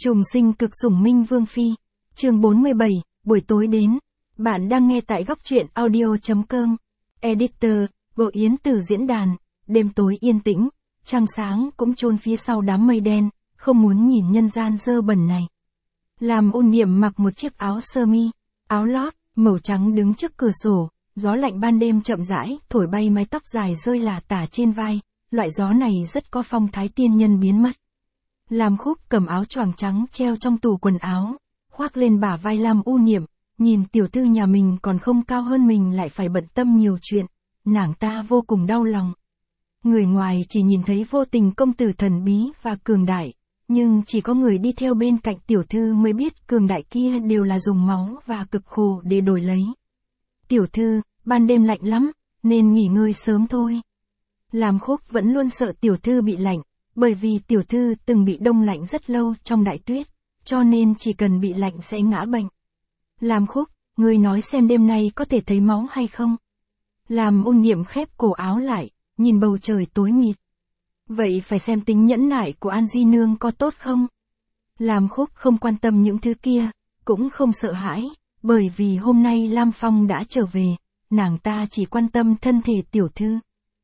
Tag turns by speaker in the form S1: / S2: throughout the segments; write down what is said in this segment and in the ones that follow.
S1: Trùng sinh cực sủng Minh Vương Phi. Chương 47, buổi tối đến. Bạn đang nghe tại góc truyện audio.com. Editor, Bộ Yến từ diễn đàn. Đêm tối yên tĩnh, trăng sáng cũng chôn phía sau đám mây đen, không muốn nhìn nhân gian dơ bẩn này. Làm Ôn Niệm mặc một chiếc áo sơ mi, áo lót, màu trắng đứng trước cửa sổ, gió lạnh ban đêm chậm rãi, thổi bay mái tóc dài rơi lả tả trên vai, loại gió này rất có phong thái tiên nhân biến mất. Lam Khúc cầm áo choàng trắng treo trong tủ quần áo, khoác lên bả vai Lam U Niệm, nhìn tiểu thư nhà mình còn không cao hơn mình lại phải bận tâm nhiều chuyện, nàng ta vô cùng đau lòng. Người ngoài chỉ nhìn thấy vô tình công tử thần bí và cường đại, nhưng chỉ có người đi theo bên cạnh tiểu thư mới biết cường đại kia đều là dùng máu và cực khổ để đổi lấy. Tiểu thư, ban đêm lạnh lắm, nên nghỉ ngơi sớm thôi. Lam Khúc vẫn luôn sợ tiểu thư bị lạnh, bởi vì tiểu thư từng bị đông lạnh rất lâu trong đại tuyết, cho nên chỉ cần bị lạnh sẽ ngã bệnh. Lam Khúc, ngươi nói xem đêm nay có thể thấy máu hay không? Lam Ôn Niệm khép cổ áo lại, nhìn bầu trời tối mịt. Vậy phải xem tính nhẫn nại của An Di Nương có tốt không? Lam Khúc không quan tâm những thứ kia, cũng không sợ hãi, bởi vì hôm nay Lam Phong đã trở về, nàng ta chỉ quan tâm thân thể tiểu thư.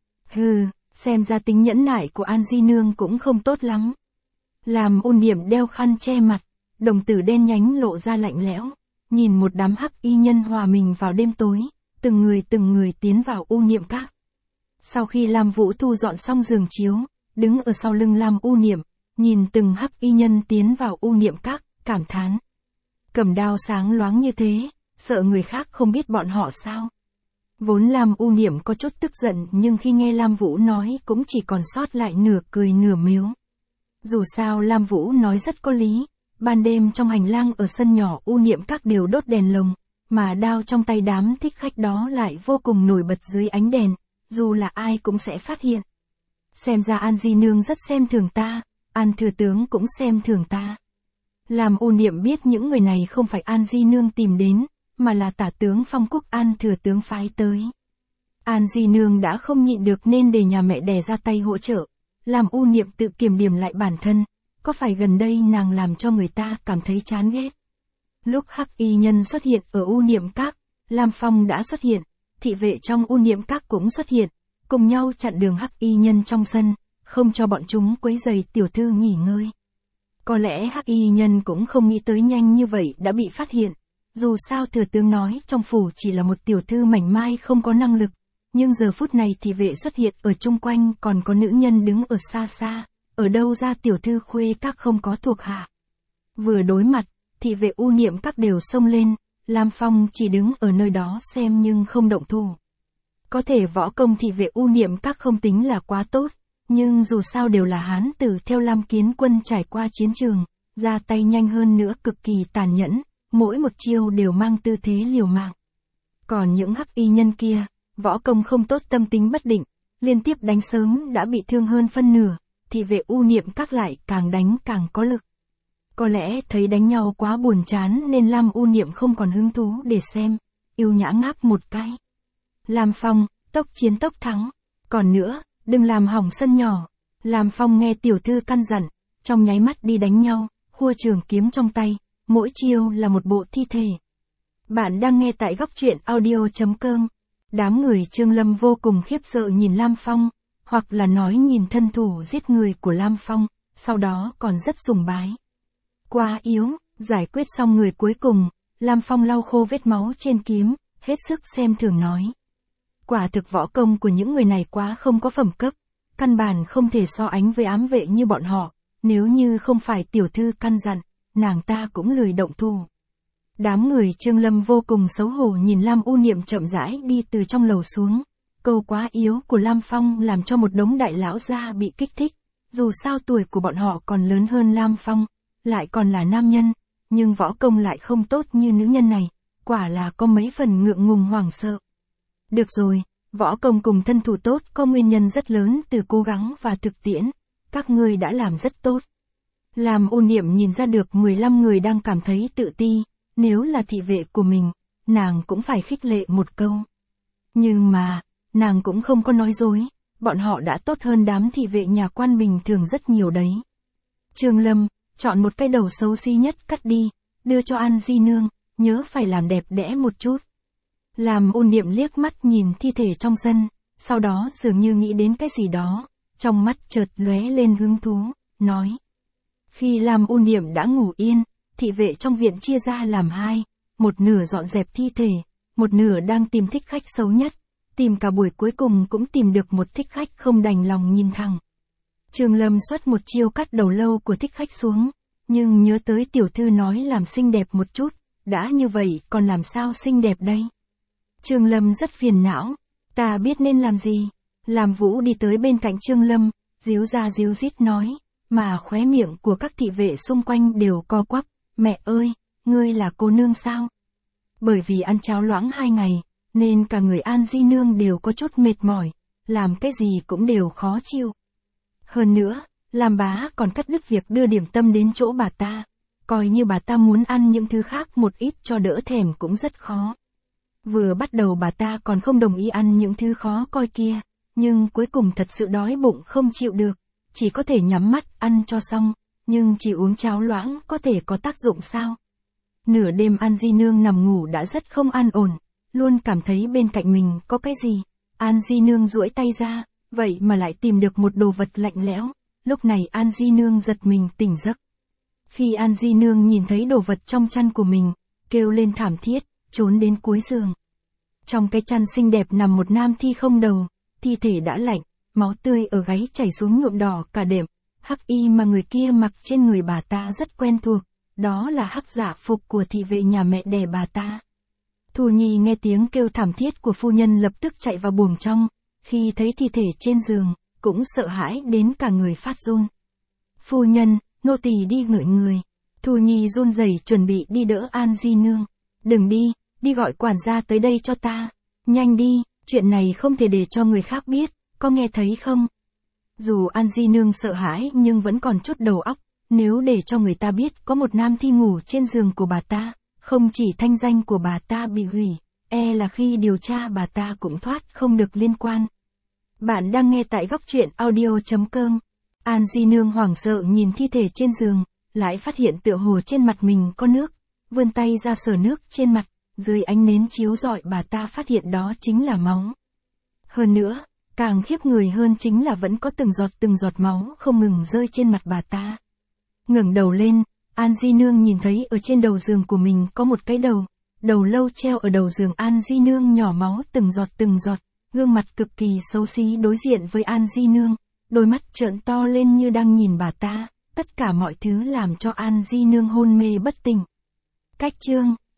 S1: Hừ, xem ra tính nhẫn nại của An Di Nương cũng không tốt lắm. Lam Ôn Niệm đeo khăn che mặt, đồng tử đen nhánh lộ ra lạnh lẽo, nhìn một đám hắc y nhân hòa mình vào đêm tối, từng người tiến vào U Niệm Các. Sau khi Lam Vũ thu dọn xong giường chiếu, đứng ở sau lưng Lam U Niệm, nhìn từng hắc y nhân tiến vào U Niệm Các, cảm thán. Cầm đao sáng loáng như thế, sợ người khác không biết bọn họ sao? Vốn Lam U Niệm có chút tức giận nhưng khi nghe Lam Vũ nói cũng chỉ còn sót lại nửa cười nửa miếu. Dù sao Lam Vũ nói rất có lý, ban đêm trong hành lang ở sân nhỏ U Niệm Các đều đốt đèn lồng, mà đao trong tay đám thích khách đó lại vô cùng nổi bật dưới ánh đèn, dù là ai cũng sẽ phát hiện. Xem ra An Di Nương rất xem thường ta, An Thừa Tướng cũng xem thường ta. Lam U Niệm biết những người này không phải An Di Nương tìm đến, mà là tả tướng Phong Quốc An Thừa Tướng phái tới. An Di Nương đã không nhịn được nên để nhà mẹ đẻ ra tay hỗ trợ. Lam U Niệm tự kiểm điểm lại bản thân, có phải gần đây nàng làm cho người ta cảm thấy chán ghét. Lúc hắc y nhân xuất hiện ở U Niệm Các, Lam Phong đã xuất hiện, thị vệ trong U Niệm Các cũng xuất hiện, cùng nhau chặn đường hắc y nhân trong sân, không cho bọn chúng quấy rầy tiểu thư nghỉ ngơi. Có lẽ hắc y nhân cũng không nghĩ tới nhanh như vậy đã bị phát hiện. Dù sao thừa tướng nói trong phủ chỉ là một tiểu thư mảnh mai không có năng lực, nhưng giờ phút này thị vệ xuất hiện ở chung quanh còn có nữ nhân đứng ở xa xa, ở đâu ra tiểu thư khuê các không có thuộc hạ. Vừa đối mặt, thị vệ U Niệm Các đều xông lên, Lam Phong chỉ đứng ở nơi đó xem nhưng không động thủ. Có thể võ công thị vệ U Niệm Các không tính là quá tốt, nhưng dù sao đều là hán tử theo Lam Kiến Quân trải qua chiến trường, ra tay nhanh hơn nữa cực kỳ tàn nhẫn. Mỗi một chiêu đều mang tư thế liều mạng. Còn những hắc y nhân kia, võ công không tốt tâm tính bất định, liên tiếp đánh sớm đã bị thương hơn phân nửa, thì vệ U Niệm Các lại càng đánh càng có lực. Có lẽ thấy đánh nhau quá buồn chán nên Lam U Niệm không còn hứng thú để xem, yêu nhã ngáp một cái. Lam Phong, tốc chiến tốc thắng. Còn nữa, đừng làm hỏng sân nhỏ. Lam Phong nghe tiểu thư căn dặn, trong nháy mắt đi đánh nhau, khua trường kiếm trong tay. Mỗi chiêu là một bộ thi thể. Bạn đang nghe tại góc truyện audio.com. Đám người Trương Lâm vô cùng khiếp sợ nhìn Lam Phong, hoặc là nói nhìn thân thủ giết người của Lam Phong, sau đó còn rất sùng bái. Quá yếu, giải quyết xong người cuối cùng, Lam Phong lau khô vết máu trên kiếm, hết sức xem thường nói. Quả thực võ công của những người này quá không có phẩm cấp, căn bản không thể so ánh với ám vệ như bọn họ, nếu như không phải tiểu thư căn dặn. Nàng ta cũng lười động thủ. Đám người Trương Lâm vô cùng xấu hổ nhìn Lam U Niệm chậm rãi đi từ trong lầu xuống. Câu quá yếu của Lam Phong làm cho một đống đại lão gia bị kích thích. Dù sao tuổi của bọn họ còn lớn hơn Lam Phong, lại còn là nam nhân, nhưng võ công lại không tốt như nữ nhân này, quả là có mấy phần ngượng ngùng hoảng sợ. Được rồi, võ công cùng thân thủ tốt có nguyên nhân rất lớn từ cố gắng và thực tiễn. Các ngươi đã làm rất tốt. Lam U Niệm nhìn ra được 15 người đang cảm thấy tự ti, nếu là thị vệ của mình, nàng cũng phải khích lệ một câu. Nhưng mà, nàng cũng không có nói dối, bọn họ đã tốt hơn đám thị vệ nhà quan bình thường rất nhiều đấy. Trương Lâm, chọn một cái đầu xấu xí nhất cắt đi, đưa cho An Di Nương, nhớ phải làm đẹp đẽ một chút. Làm Ôn Niệm liếc mắt nhìn thi thể trong sân, sau đó dường như nghĩ đến cái gì đó, trong mắt chợt lóe lên hứng thú, nói. Khi Làm Ôn Niệm đã ngủ yên, thị vệ trong viện chia ra làm hai, một nửa dọn dẹp thi thể, một nửa đang tìm thích khách xấu nhất, tìm cả buổi cuối cùng cũng tìm được một thích khách không đành lòng nhìn thẳng. Trường Lâm xuất một chiêu cắt đầu lâu của thích khách xuống, nhưng nhớ tới tiểu thư nói làm xinh đẹp một chút, đã như vậy còn làm sao xinh đẹp đây? Trường Lâm rất phiền não, ta biết nên làm gì. Làm Vũ đi tới bên cạnh Trương Lâm, díu ra díu dít nói, mà khóe miệng của các thị vệ xung quanh đều co quắp, mẹ ơi, ngươi là cô nương sao? Bởi vì ăn cháo loãng 2 ngày, nên cả người An Di Nương đều có chút mệt mỏi, làm cái gì cũng đều khó chịu. Hơn nữa, làm bá còn cắt đứt việc đưa điểm tâm đến chỗ bà ta, coi như bà ta muốn ăn những thứ khác một ít cho đỡ thèm cũng rất khó. Vừa bắt đầu bà ta còn không đồng ý ăn những thứ khó coi kia, nhưng cuối cùng thật sự đói bụng không chịu được, chỉ có thể nhắm mắt ăn cho xong, nhưng chỉ uống cháo loãng có thể có tác dụng sao? Nửa đêm An Di Nương nằm ngủ đã rất không an ổn, luôn cảm thấy bên cạnh mình có cái gì. An Di Nương duỗi tay ra, vậy mà lại tìm được một đồ vật lạnh lẽo, lúc này An Di Nương giật mình tỉnh giấc. Khi An Di Nương nhìn thấy đồ vật trong chăn của mình, kêu lên thảm thiết, trốn đến cuối giường. Trong cái chăn xinh đẹp nằm một nam thi không đầu, thi thể đã lạnh, máu tươi ở gáy chảy xuống nhuộm đỏ cả đệm, hắc y mà người kia mặc trên người bà ta rất quen thuộc, đó là hắc dạ phục của thị vệ nhà mẹ đẻ bà ta. Thu Nhi nghe tiếng kêu thảm thiết của phu nhân lập tức chạy vào buồng trong, khi thấy thi thể trên giường, cũng sợ hãi đến cả người phát run. Phu nhân, nô tỳ đi ngửi người. Thu Nhi run rẩy chuẩn bị đi đỡ An Di Nương. Đừng đi, đi gọi quản gia tới đây cho ta. Nhanh đi, chuyện này không thể để cho người khác biết, có nghe thấy không? Dù An Di Nương sợ hãi nhưng vẫn còn chút đầu óc, nếu để cho người ta biết có một nam thi ngủ trên giường của bà ta, không chỉ thanh danh của bà ta bị hủy, e là khi điều tra bà ta cũng thoát không được liên quan. Bạn đang nghe tại góc truyện audio.com. An Di Nương hoảng sợ nhìn thi thể trên giường, lại phát hiện tựa hồ trên mặt mình có nước, vươn tay ra sờ nước trên mặt, dưới ánh nến chiếu rọi bà ta phát hiện đó chính là máu. Hơn nữa, càng khiếp người hơn chính là vẫn có từng giọt máu không ngừng rơi trên mặt bà ta. Ngẩng đầu lên, An Di Nương nhìn thấy ở trên đầu giường của mình có một cái đầu lâu treo ở đầu giường An Di Nương nhỏ máu từng giọt, gương mặt cực kỳ xấu xí đối diện với An Di Nương, đôi mắt trợn to lên như đang nhìn bà ta, tất cả mọi thứ làm cho An Di Nương hôn mê bất tỉnh. Cách chương